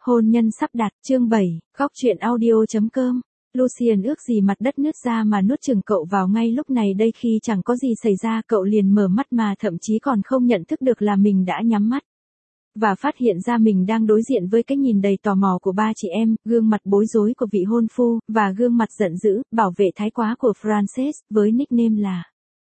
Hôn nhân sắp đặt, chương 7, góc truyện audio.com. Lucien ước gì mặt đất nứt ra mà nuốt chửng cậu vào ngay lúc này đây, khi chẳng có gì xảy ra cậu liền mở mắt mà thậm chí còn không nhận thức được là mình đã nhắm mắt. Và phát hiện ra mình đang đối diện với cái nhìn đầy tò mò của ba chị em, gương mặt bối rối của vị hôn phu, và gương mặt giận dữ, bảo vệ thái quá của Frances, với nickname là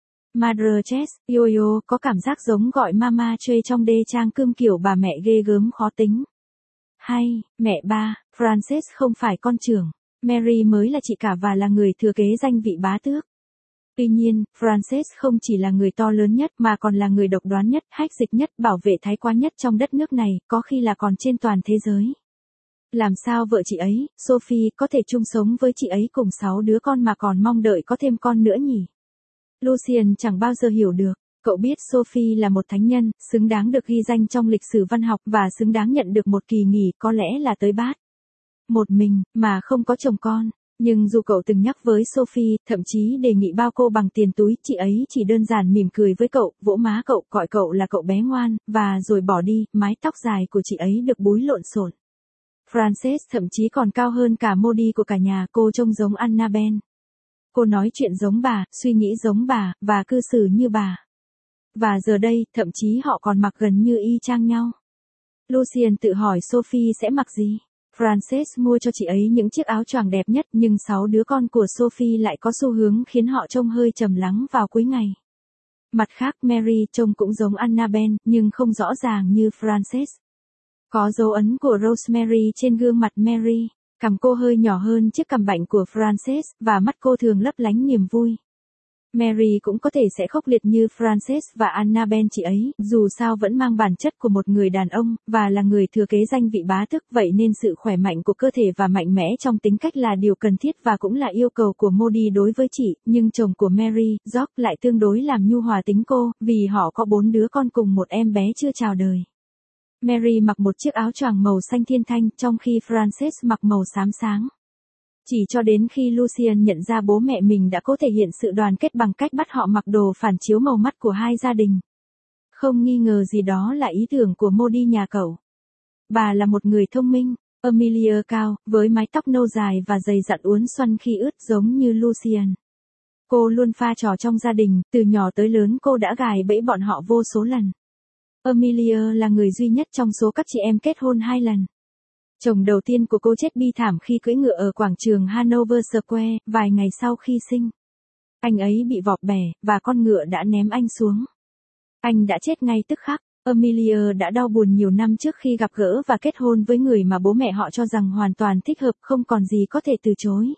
Madre Chess. Yo, có cảm giác giống gọi Mama Trey trong đê trang cơm kiểu bà mẹ ghê gớm khó tính. Hay, mẹ ba, Frances không phải con trưởng, Mary mới là chị cả và là người thừa kế danh vị bá tước. Tuy nhiên, Frances không chỉ là người to lớn nhất mà còn là người độc đoán nhất, hách dịch nhất, bảo vệ thái quá nhất trong đất nước này, có khi là còn trên toàn thế giới. Làm sao vợ chị ấy, Sophie, có thể chung sống với chị ấy cùng 6 đứa con mà còn mong đợi có thêm con nữa nhỉ? Lucien chẳng bao giờ hiểu được. Cậu biết Sophie là một thánh nhân, xứng đáng được ghi danh trong lịch sử văn học và xứng đáng nhận được một kỳ nghỉ, có lẽ là tới bát. Một mình, mà không có chồng con. Nhưng dù cậu từng nhắc với Sophie, thậm chí đề nghị bao cô bằng tiền túi, chị ấy chỉ đơn giản mỉm cười với cậu, vỗ má cậu, gọi cậu là cậu bé ngoan, và rồi bỏ đi. Mái tóc dài của chị ấy được búi lộn xộn. Frances thậm chí còn cao hơn cả Modi của cả nhà, cô trông giống Annabelle. Cô nói chuyện giống bà, suy nghĩ giống bà, và cư xử như bà. Và giờ đây, thậm chí họ còn mặc gần như y chang nhau. Lucien tự hỏi Sophie sẽ mặc gì? Frances mua cho chị ấy những chiếc áo choàng đẹp nhất, nhưng 6 đứa con của Sophie lại có xu hướng khiến họ trông hơi trầm lắng vào cuối ngày. Mặt khác, Mary trông cũng giống Annabelle, nhưng không rõ ràng như Frances. Có dấu ấn của Rosemary trên gương mặt Mary. Cằm cô hơi nhỏ hơn chiếc cằm bạnh của Frances, và mắt cô thường lấp lánh niềm vui. Mary cũng có thể sẽ khốc liệt như Frances và Annabelle chị ấy, dù sao vẫn mang bản chất của một người đàn ông, và là người thừa kế danh vị bá tước, vậy nên sự khỏe mạnh của cơ thể và mạnh mẽ trong tính cách là điều cần thiết và cũng là yêu cầu của Modi đối với chị, nhưng chồng của Mary, George, lại tương đối làm nhu hòa tính cô, vì họ có 4 đứa con cùng một em bé chưa chào đời. Mary mặc một chiếc áo choàng màu xanh thiên thanh, trong khi Frances mặc màu xám sáng. Chỉ cho đến khi Lucien nhận ra bố mẹ mình đã cố thể hiện sự đoàn kết bằng cách bắt họ mặc đồ phản chiếu màu mắt của hai gia đình. Không nghi ngờ gì đó là ý tưởng của Modi nhà cậu. Bà là một người thông minh, Amelia cao, với mái tóc nâu dài và giày dặn uốn xoăn khi ướt giống như Lucien. Cô luôn pha trò trong gia đình, từ nhỏ tới lớn cô đã gài bẫy bọn họ vô số lần. Amelia là người duy nhất trong số các chị em kết hôn 2 lần. Chồng đầu tiên của cô chết bi thảm khi cưỡi ngựa ở quảng trường Hanover Square, vài ngày sau khi sinh. Anh ấy bị vọt bẻ, và con ngựa đã ném anh xuống. Anh đã chết ngay tức khắc. Amelia đã đau buồn nhiều năm trước khi gặp gỡ và kết hôn với người mà bố mẹ họ cho rằng hoàn toàn thích hợp, không còn gì có thể từ chối.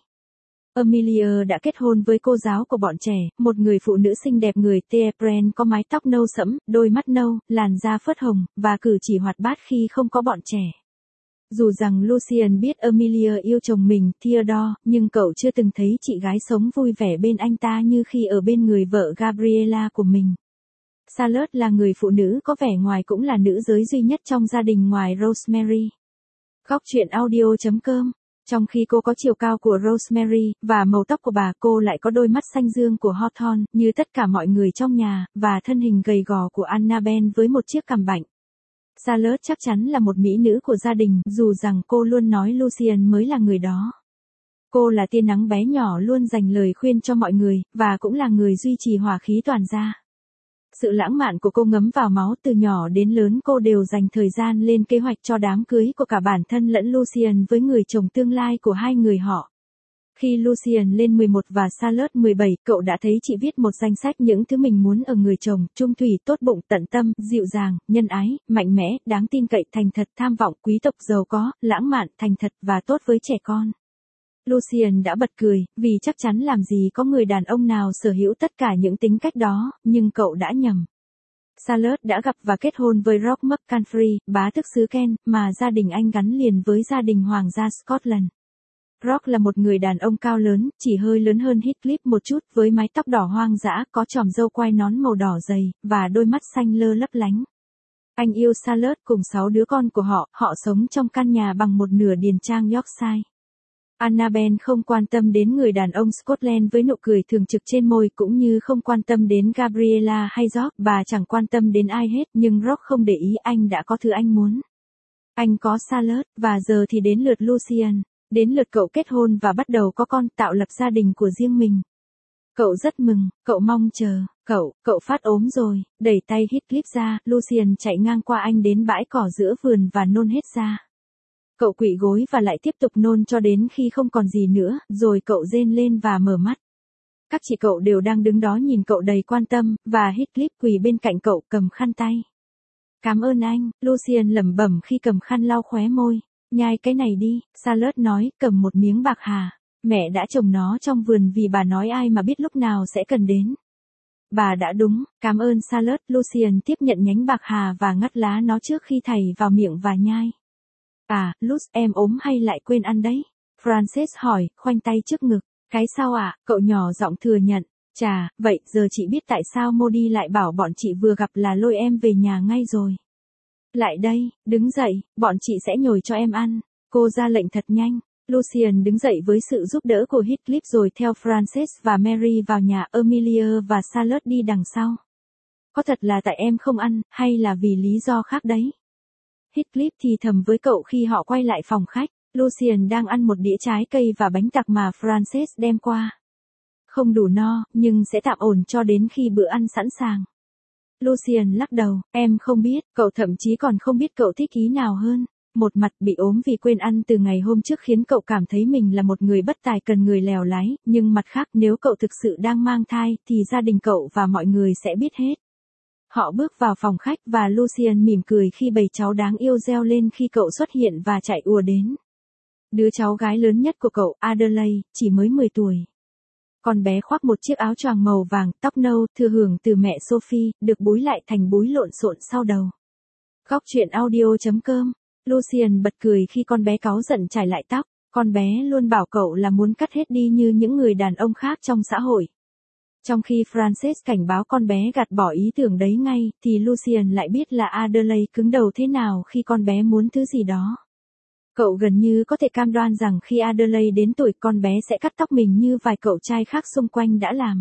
Amelia đã kết hôn với cô giáo của bọn trẻ, một người phụ nữ xinh đẹp người Teebren, có mái tóc nâu sẫm, đôi mắt nâu, làn da phớt hồng, và cử chỉ hoạt bát khi không có bọn trẻ. Dù rằng Lucien biết Amelia yêu chồng mình, Theodore, nhưng cậu chưa từng thấy chị gái sống vui vẻ bên anh ta như khi ở bên người vợ Gabriella của mình. Charlotte là người phụ nữ có vẻ ngoài cũng là nữ giới duy nhất trong gia đình ngoài Rosemary. Góc truyện audio.com. Trong khi cô có chiều cao của Rosemary, và màu tóc của bà, cô lại có đôi mắt xanh dương của Hawthorne, như tất cả mọi người trong nhà, và thân hình gầy gò của Annabelle với một chiếc cằm bạnh. Charlotte chắc chắn là một mỹ nữ của gia đình, dù rằng cô luôn nói Lucien mới là người đó. Cô là tia nắng bé nhỏ luôn dành lời khuyên cho mọi người, và cũng là người duy trì hòa khí toàn gia. Sự lãng mạn của cô ngấm vào máu, từ nhỏ đến lớn cô đều dành thời gian lên kế hoạch cho đám cưới của cả bản thân lẫn Lucien với người chồng tương lai của hai người họ. Khi Lucien lên 11 và Charlotte 17, cậu đã thấy chị viết một danh sách những thứ mình muốn ở người chồng: trung thủy, tốt bụng, tận tâm, dịu dàng, nhân ái, mạnh mẽ, đáng tin cậy, thành thật, tham vọng, quý tộc, giàu có, lãng mạn, thành thật và tốt với trẻ con. Lucien đã bật cười, vì chắc chắn làm gì có người đàn ông nào sở hữu tất cả những tính cách đó, nhưng cậu đã nhầm. Charlotte đã gặp và kết hôn với Rock McCaffrey, bá tước xứ Kent, mà gia đình anh gắn liền với gia đình hoàng gia Scotland. Rock là một người đàn ông cao lớn, chỉ hơi lớn hơn Heathcliff một chút, với mái tóc đỏ hoang dã, có chòm râu quai nón màu đỏ dày, và đôi mắt xanh lơ lấp lánh. Anh yêu Charlotte cùng 6 đứa con của họ sống trong căn nhà bằng một nửa điền trang Yorkshire. Annabelle không quan tâm đến người đàn ông Scotland với nụ cười thường trực trên môi, cũng như không quan tâm đến Gabriella hay George, bà chẳng quan tâm đến ai hết, nhưng Rock không để ý, anh đã có thứ anh muốn. Anh có Charlotte, và giờ thì đến lượt Lucien. Đến lượt cậu kết hôn và bắt đầu có con, tạo lập gia đình của riêng mình. Cậu rất mừng, cậu mong chờ, cậu phát ốm rồi, đẩy tay Heathcliff ra, Lucien chạy ngang qua anh đến bãi cỏ giữa vườn và nôn hết ra. Cậu quỵ gối và lại tiếp tục nôn cho đến khi không còn gì nữa, rồi cậu rên lên và mở mắt. Các chị cậu đều đang đứng đó nhìn cậu đầy quan tâm, và Heathcliff quỳ bên cạnh cậu cầm khăn tay. Cảm ơn anh, Lucien lẩm bẩm khi cầm khăn lau khóe môi. Nhai cái này đi, Charlotte nói, cầm một miếng bạc hà. Mẹ đã trồng nó trong vườn vì bà nói ai mà biết lúc nào sẽ cần đến. Bà đã đúng, cảm ơn Charlotte. Lucien tiếp nhận nhánh bạc hà và ngắt lá nó trước khi thảy vào miệng và nhai. À, Luz, em ốm hay lại quên ăn đấy? Frances hỏi, khoanh tay trước ngực. Cái sao ạ? Cậu nhỏ giọng thừa nhận. Chà, vậy giờ chị biết tại sao Modi lại bảo bọn chị vừa gặp là lôi em về nhà ngay rồi. Lại đây, đứng dậy, bọn chị sẽ nhồi cho em ăn. Cô ra lệnh thật nhanh. Lucien đứng dậy với sự giúp đỡ của Heathcliff rồi theo Frances và Mary vào nhà. Emilia và Charlotte đi đằng sau. Có thật là tại em không ăn, hay là vì lý do khác đấy? Heathcliff thì thầm với cậu khi họ quay lại phòng khách. Lucien đang ăn một đĩa trái cây và bánh tặc mà Frances đem qua. Không đủ no, nhưng sẽ tạm ổn cho đến khi bữa ăn sẵn sàng. Lucien lắc đầu, em không biết, cậu thậm chí còn không biết cậu thích ý nào hơn. Một mặt bị ốm vì quên ăn từ ngày hôm trước khiến cậu cảm thấy mình là một người bất tài cần người lèo lái, nhưng mặt khác nếu cậu thực sự đang mang thai thì gia đình cậu và mọi người sẽ biết hết. Họ bước vào phòng khách và Lucien mỉm cười khi bầy cháu đáng yêu reo lên khi cậu xuất hiện và chạy ùa đến. Đứa cháu gái lớn nhất của cậu, Adelaide, chỉ mới 10 tuổi. Con bé khoác một chiếc áo choàng màu vàng, tóc nâu, thừa hưởng từ mẹ Sophie, được búi lại thành búi lộn xộn sau đầu. Góc truyện audio.com. Lucien bật cười khi con bé cáu giận chải lại tóc. Con bé luôn bảo cậu là muốn cắt hết đi như những người đàn ông khác trong xã hội. Trong khi Frances cảnh báo con bé gạt bỏ ý tưởng đấy ngay, thì Lucien lại biết là Adelaide cứng đầu thế nào khi con bé muốn thứ gì đó. Cậu gần như có thể cam đoan rằng khi Adelaide đến tuổi con bé sẽ cắt tóc mình như vài cậu trai khác xung quanh đã làm.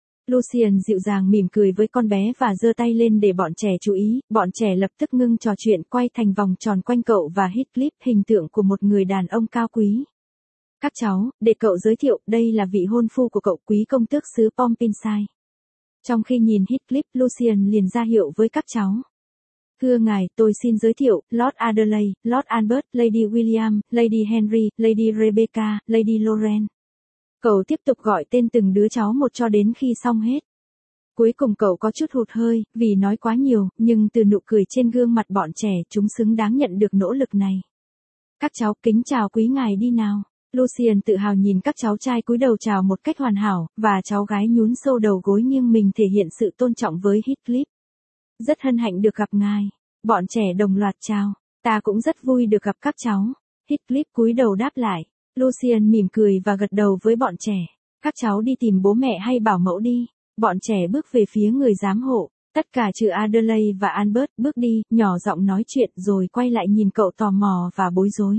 Lucien dịu dàng mỉm cười với con bé và giơ tay lên để bọn trẻ chú ý, bọn trẻ lập tức ngưng trò chuyện quay thành vòng tròn quanh cậu và Heathcliff, hình tượng của một người đàn ông cao quý. Các cháu, để cậu giới thiệu, đây là vị hôn phu của cậu, quý công tước xứ Pompinshire. Trong khi nhìn Heathcliff, Lucien liền ra hiệu với các cháu. Thưa ngài, tôi xin giới thiệu, Lord Adelaide, Lord Albert, Lady William, Lady Henry, Lady Rebecca, Lady Lauren. Cậu tiếp tục gọi tên từng đứa cháu một cho đến khi xong hết. Cuối cùng cậu có chút hụt hơi, vì nói quá nhiều, nhưng từ nụ cười trên gương mặt bọn trẻ, chúng xứng đáng nhận được nỗ lực này. Các cháu, kính chào quý ngài đi nào. Lucien tự hào nhìn các cháu trai cúi đầu chào một cách hoàn hảo, và cháu gái nhún sâu đầu gối nghiêng mình thể hiện sự tôn trọng với Heathcliff. Rất hân hạnh được gặp ngài. Bọn trẻ đồng loạt chào. Ta cũng rất vui được gặp các cháu. Heathcliff cúi đầu đáp lại. Lucien mỉm cười và gật đầu với bọn trẻ. Các cháu đi tìm bố mẹ hay bảo mẫu đi. Bọn trẻ bước về phía người giám hộ. Tất cả trừ Adelaide và Albert bước đi, nhỏ giọng nói chuyện rồi quay lại nhìn cậu tò mò và bối rối.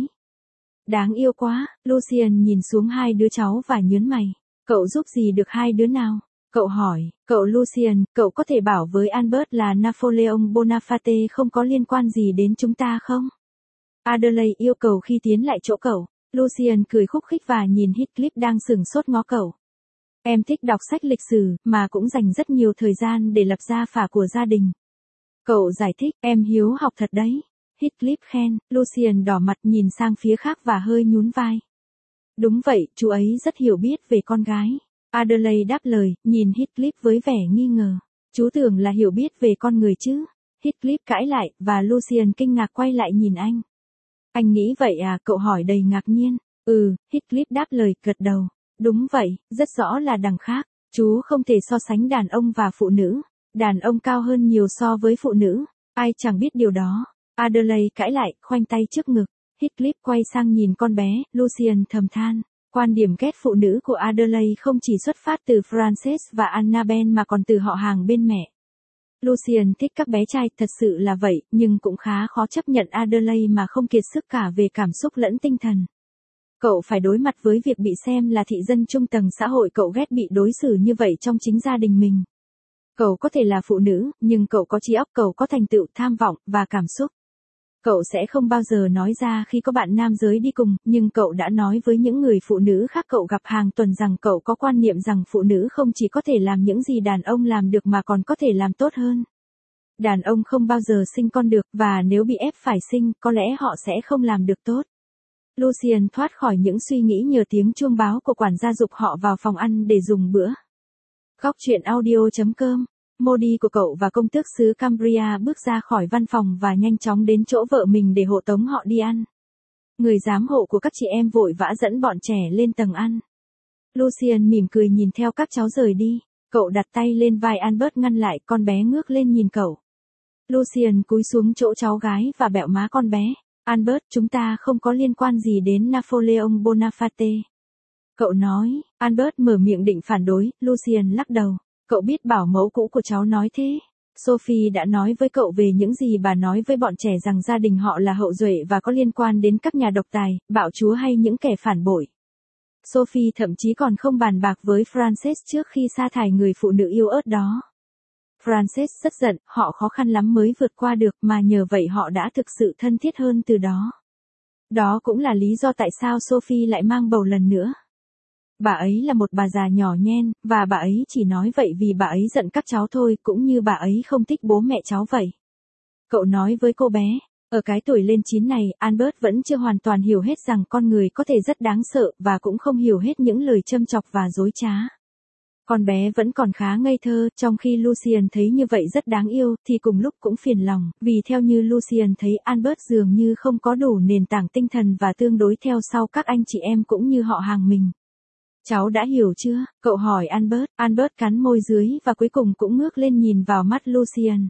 Đáng yêu quá, Lucien nhìn xuống hai đứa cháu và nhớn mày. Cậu giúp gì được hai đứa nào? Cậu hỏi, cậu Lucien, cậu có thể bảo với Albert là Napoleon Bonaparte không có liên quan gì đến chúng ta không? Adelaide yêu cầu khi tiến lại chỗ cậu. Lucien cười khúc khích và nhìn Heathcliff đang sừng sốt ngó cậu. Em thích đọc sách lịch sử, mà cũng dành rất nhiều thời gian để lập gia phả của gia đình. Cậu giải thích, em hiếu học thật đấy. Heathcliff khen, Lucien đỏ mặt nhìn sang phía khác và hơi nhún vai. Đúng vậy, chú ấy rất hiểu biết về con gái. Adelaide đáp lời, nhìn Heathcliff với vẻ nghi ngờ. Chú tưởng là hiểu biết về con người chứ. Heathcliff cãi lại, và Lucien kinh ngạc quay lại nhìn anh. Anh nghĩ vậy à, cậu hỏi đầy ngạc nhiên. Heathcliff đáp lời, gật đầu. Đúng vậy, rất rõ là đằng khác. Chú không thể so sánh đàn ông và phụ nữ. Đàn ông cao hơn nhiều so với phụ nữ. Ai chẳng biết điều đó. Adelaide cãi lại, khoanh tay trước ngực. Heathcliff quay sang nhìn con bé, Lucien thầm than. Quan điểm ghét phụ nữ của Adelaide không chỉ xuất phát từ Frances và Annabel mà còn từ họ hàng bên mẹ. Lucien thích các bé trai, thật sự là vậy, nhưng cũng khá khó chấp nhận Adelaide mà không kiệt sức cả về cảm xúc lẫn tinh thần. Cậu phải đối mặt với việc bị xem là thị dân trung tầng xã hội, cậu ghét bị đối xử như vậy trong chính gia đình mình. Cậu có thể là phụ nữ, nhưng cậu có trí óc, cậu có thành tựu, tham vọng, và cảm xúc. Cậu sẽ không bao giờ nói ra khi có bạn nam giới đi cùng, nhưng cậu đã nói với những người phụ nữ khác cậu gặp hàng tuần rằng cậu có quan niệm rằng phụ nữ không chỉ có thể làm những gì đàn ông làm được mà còn có thể làm tốt hơn. Đàn ông không bao giờ sinh con được, và nếu bị ép phải sinh, có lẽ họ sẽ không làm được tốt. Lucien thoát khỏi những suy nghĩ nhờ tiếng chuông báo của quản gia giục họ vào phòng ăn để dùng bữa. Góc truyện audio.com. Modi của cậu và công tước xứ Cambria bước ra khỏi văn phòng và nhanh chóng đến chỗ vợ mình để hộ tống họ đi ăn. Người giám hộ của các chị em vội vã dẫn bọn trẻ lên tầng ăn. Lucien mỉm cười nhìn theo các cháu rời đi. Cậu đặt tay lên vai Albert ngăn lại, con bé ngước lên nhìn cậu. Lucien cúi xuống chỗ cháu gái và bẹo má con bé. Albert, chúng ta không có liên quan gì đến Napoleon Bonaparte. Cậu nói. Albert mở miệng định phản đối, Lucien lắc đầu. Cậu biết bảo mẫu cũ của cháu nói thế. Sophie đã nói với cậu về những gì bà nói với bọn trẻ rằng gia đình họ là hậu duệ và có liên quan đến các nhà độc tài, bạo chúa hay những kẻ phản bội. Sophie thậm chí còn không bàn bạc với Frances trước khi sa thải người phụ nữ yếu ớt đó. Frances rất giận, họ khó khăn lắm mới vượt qua được mà nhờ vậy họ đã thực sự thân thiết hơn từ đó. Đó cũng là lý do tại sao Sophie lại mang bầu lần nữa. Bà ấy là một bà già nhỏ nhen, và bà ấy chỉ nói vậy vì bà ấy giận các cháu thôi, cũng như bà ấy không thích bố mẹ cháu vậy. Cậu nói với cô bé, ở cái tuổi lên 9 này, Albert vẫn chưa hoàn toàn hiểu hết rằng con người có thể rất đáng sợ và cũng không hiểu hết những lời châm chọc và dối trá. Con bé vẫn còn khá ngây thơ, trong khi Lucien thấy như vậy rất đáng yêu, thì cùng lúc cũng phiền lòng, vì theo như Lucien thấy Albert dường như không có đủ nền tảng tinh thần và tương đối theo sau các anh chị em cũng như họ hàng mình. Cháu đã hiểu chưa? Cậu hỏi Albert. Albert cắn môi dưới và cuối cùng cũng ngước lên nhìn vào mắt Lucien.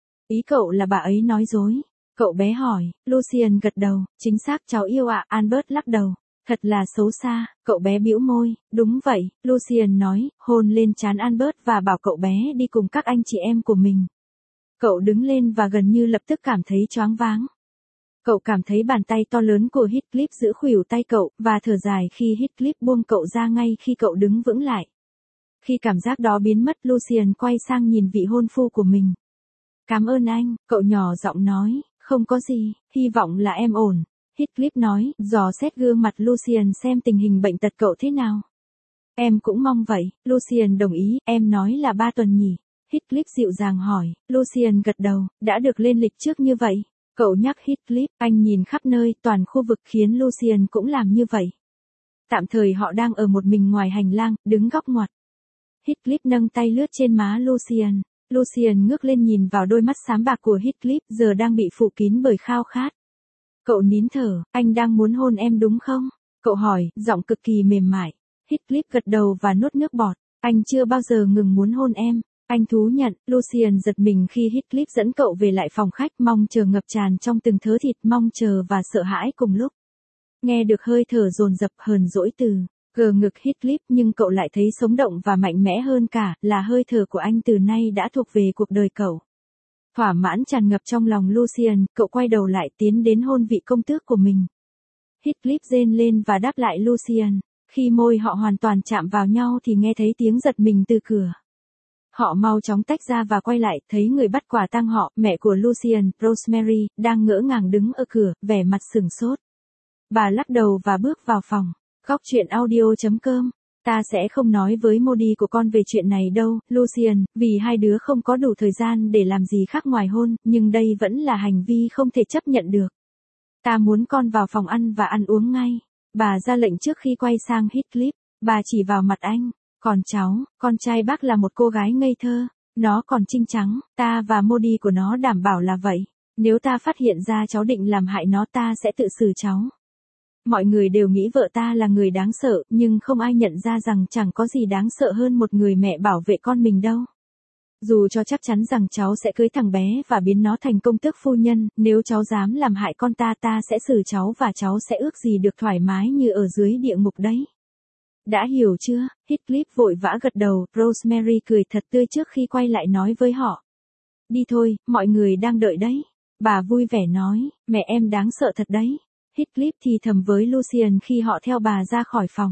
Ý cậu là bà ấy nói dối. Cậu bé hỏi. Lucien gật đầu. Chính xác cháu yêu ạ. Albert lắc đầu. Thật là xấu xa. Cậu bé bĩu môi. Đúng vậy, Lucien nói, hôn lên trán Albert và bảo cậu bé đi cùng các anh chị em của mình. Cậu đứng lên và gần như lập tức cảm thấy choáng váng. Cậu cảm thấy bàn tay to lớn của Heathcliff giữ khuỷu tay cậu, và thở dài khi Heathcliff buông cậu ra ngay khi cậu đứng vững lại. Khi cảm giác đó biến mất, Lucien quay sang nhìn vị hôn phu của mình. Cảm ơn anh, cậu nhỏ giọng nói, không có gì, hy vọng là em ổn. Heathcliff nói, dò xét gương mặt Lucien xem tình hình bệnh tật cậu thế nào. Em cũng mong vậy, Lucien đồng ý, em nói là 3 tuần nhỉ. Heathcliff dịu dàng hỏi, Lucien gật đầu, đã được lên lịch trước như vậy. Cậu nhắc Heathcliff, anh nhìn khắp nơi, toàn khu vực khiến Lucien cũng làm như vậy. Tạm thời họ đang ở một mình ngoài hành lang, đứng góc ngoặt. Heathcliff nâng tay lướt trên má Lucien. Lucien ngước lên nhìn vào đôi mắt xám bạc của Heathcliff giờ đang bị phủ kín bởi khao khát. Cậu nín thở, anh đang muốn hôn em đúng không? Cậu hỏi, giọng cực kỳ mềm mại. Heathcliff gật đầu và nuốt nước bọt. Anh chưa bao giờ ngừng muốn hôn em. Anh thú nhận, Lucien giật mình khi Heathcliff dẫn cậu về lại phòng khách, mong chờ ngập tràn trong từng thớ thịt, mong chờ và sợ hãi cùng lúc. Nghe được hơi thở dồn dập hờn dỗi từ gờ ngực Heathcliff, nhưng cậu lại thấy sống động và mạnh mẽ hơn cả, là hơi thở của anh từ nay đã thuộc về cuộc đời cậu. Thỏa mãn tràn ngập trong lòng Lucien, cậu quay đầu lại tiến đến hôn vị công tước của mình. Heathcliff rên lên và đáp lại Lucien. Khi môi họ hoàn toàn chạm vào nhau thì nghe thấy tiếng giật mình từ cửa. Họ mau chóng tách ra và quay lại, thấy người bắt quả tang họ, mẹ của Lucien, Rosemary, đang ngỡ ngàng đứng ở cửa, vẻ mặt sửng sốt. Bà lắc đầu và bước vào phòng. Góc truyện audio.com. Ta sẽ không nói với Modi của con về chuyện này đâu, Lucien, vì hai đứa không có đủ thời gian để làm gì khác ngoài hôn, nhưng đây vẫn là hành vi không thể chấp nhận được. Ta muốn con vào phòng ăn và ăn uống ngay. Bà ra lệnh trước khi quay sang Heathcliff. Bà chỉ vào mặt anh. Còn cháu, con trai bác là một cô gái ngây thơ. Nó còn trinh trắng, ta và Modi của nó đảm bảo là vậy. Nếu ta phát hiện ra cháu định làm hại nó, ta sẽ tự xử cháu. Mọi người đều nghĩ vợ ta là người đáng sợ, nhưng không ai nhận ra rằng chẳng có gì đáng sợ hơn một người mẹ bảo vệ con mình đâu. Dù cho chắc chắn rằng cháu sẽ cưới thằng bé và biến nó thành công tước phu nhân, nếu cháu dám làm hại con ta, ta sẽ xử cháu và cháu sẽ ước gì được thoải mái như ở dưới địa ngục đấy. Đã hiểu chưa? Heathcliff vội vã gật đầu, Rosemary cười thật tươi trước khi quay lại nói với họ. Đi thôi, mọi người đang đợi đấy. Bà vui vẻ nói, mẹ em đáng sợ thật đấy. Heathcliff thì thầm với Lucien khi họ theo bà ra khỏi phòng.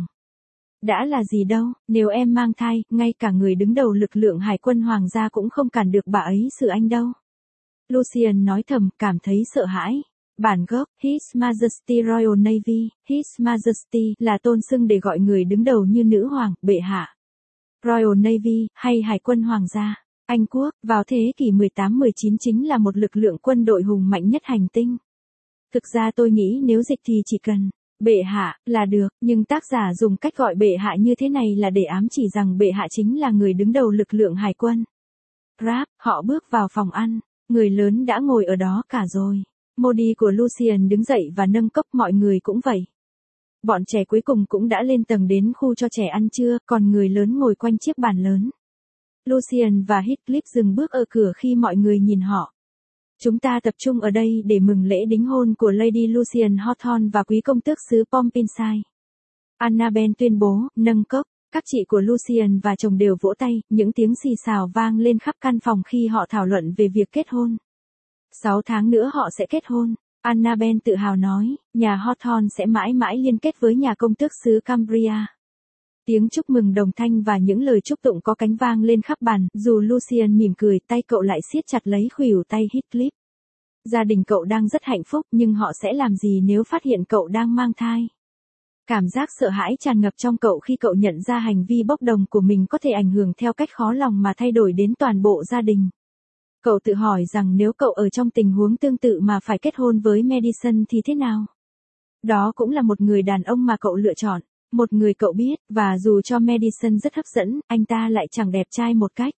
Đã là gì đâu, nếu em mang thai, ngay cả người đứng đầu lực lượng hải quân hoàng gia cũng không cản được bà ấy xử anh đâu. Lucien nói thầm, cảm thấy sợ hãi. Bản gốc, His Majesty Royal Navy, His Majesty là tôn xưng để gọi người đứng đầu như nữ hoàng, bệ hạ. Royal Navy, hay Hải quân Hoàng gia, Anh Quốc, vào thế kỷ 18-19 chính là một lực lượng quân đội hùng mạnh nhất hành tinh. Thực ra tôi nghĩ nếu dịch thì chỉ cần bệ hạ là được, nhưng tác giả dùng cách gọi bệ hạ như thế này là để ám chỉ rằng bệ hạ chính là người đứng đầu lực lượng hải quân. Rap, họ bước vào phòng ăn, người lớn đã ngồi ở đó cả rồi. Modi của Lucian đứng dậy và nâng cốc, mọi người cũng vậy. Bọn trẻ cuối cùng cũng đã lên tầng đến khu cho trẻ ăn trưa, còn người lớn ngồi quanh chiếc bàn lớn. Lucian và Heathcliff dừng bước ở cửa khi mọi người nhìn họ. Chúng ta tập trung ở đây để mừng lễ đính hôn của Lady Lucian Hawthorne và quý công tước xứ Pompinshire. Annabel tuyên bố, nâng cốc. Các chị của Lucian và chồng đều vỗ tay, những tiếng xì xào vang lên khắp căn phòng khi họ thảo luận về việc kết hôn. 6 tháng nữa họ sẽ kết hôn. Annabel tự hào nói, nhà Hawthorne sẽ mãi mãi liên kết với nhà công tước xứ Cambria. Tiếng chúc mừng đồng thanh và những lời chúc tụng có cánh vang lên khắp bàn, dù Lucian mỉm cười, tay cậu lại siết chặt lấy khuỷu tay Heathcliff. Gia đình cậu đang rất hạnh phúc, nhưng họ sẽ làm gì nếu phát hiện cậu đang mang thai? Cảm giác sợ hãi tràn ngập trong cậu khi cậu nhận ra hành vi bốc đồng của mình có thể ảnh hưởng theo cách khó lòng mà thay đổi đến toàn bộ gia đình. Cậu tự hỏi rằng nếu cậu ở trong tình huống tương tự mà phải kết hôn với Madison thì thế nào? Đó cũng là một người đàn ông mà cậu lựa chọn, một người cậu biết, và dù cho Madison rất hấp dẫn, anh ta lại chẳng đẹp trai một cách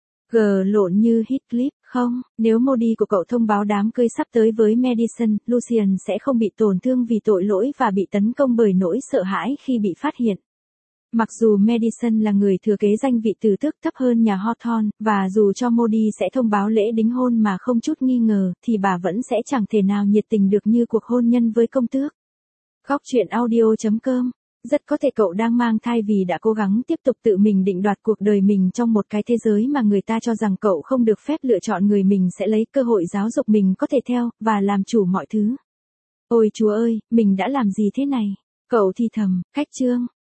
lộn như Heathcliff, không? Nếu Modi của cậu thông báo đám cưới sắp tới với Madison, Lucian sẽ không bị tổn thương vì tội lỗi và bị tấn công bởi nỗi sợ hãi khi bị phát hiện. Mặc dù Madison là người thừa kế danh vị từ tước thấp hơn nhà Hawthorne, và dù cho Modi sẽ thông báo lễ đính hôn mà không chút nghi ngờ, thì bà vẫn sẽ chẳng thể nào nhiệt tình được như cuộc hôn nhân với công tước. Góc truyện audio.com. Rất có thể cậu đang mang thai vì đã cố gắng tiếp tục tự mình định đoạt cuộc đời mình trong một cái thế giới mà người ta cho rằng cậu không được phép lựa chọn người mình sẽ lấy cơ hội giáo dục mình có thể theo, và làm chủ mọi thứ. Ôi Chúa ơi, mình đã làm gì thế này? Cậu thì thầm, cách chương.